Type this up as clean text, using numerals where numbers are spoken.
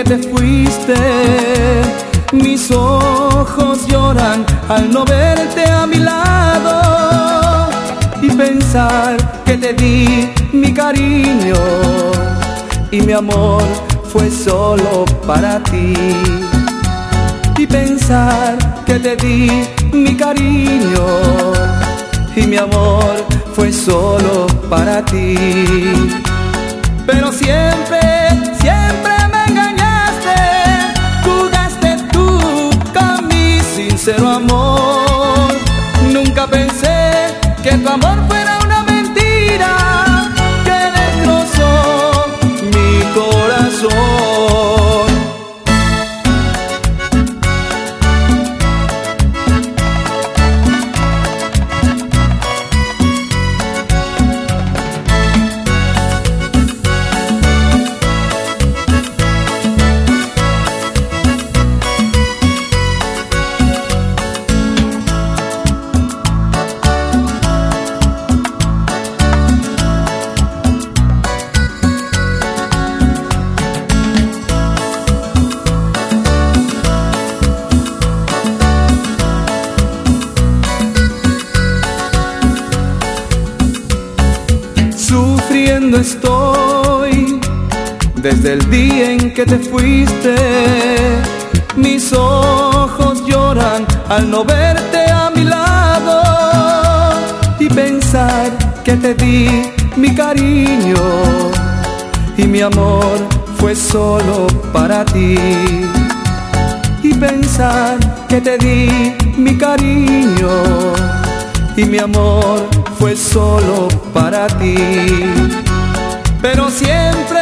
que te fuiste. Mis ojos lloran al no verte a mi lado y pensar que te di mi cariño y mi amor fue solo para ti. Y pensar que te di mi cariño y mi amor fue solo para ti. Pero siempre, siempre me engañaste, jugaste tú con mi sincero amor. Nunca pensé que tu amor fuera una mentira que destrozó mi corazón. Sufriendo estoy desde el día en que te fuiste. Mis ojos lloran al no verte a mi lado y pensar que te di mi cariño y mi amor fue solo para ti. Y pensar que te di mi cariño y mi amor fue solo para ti. Pero siempre,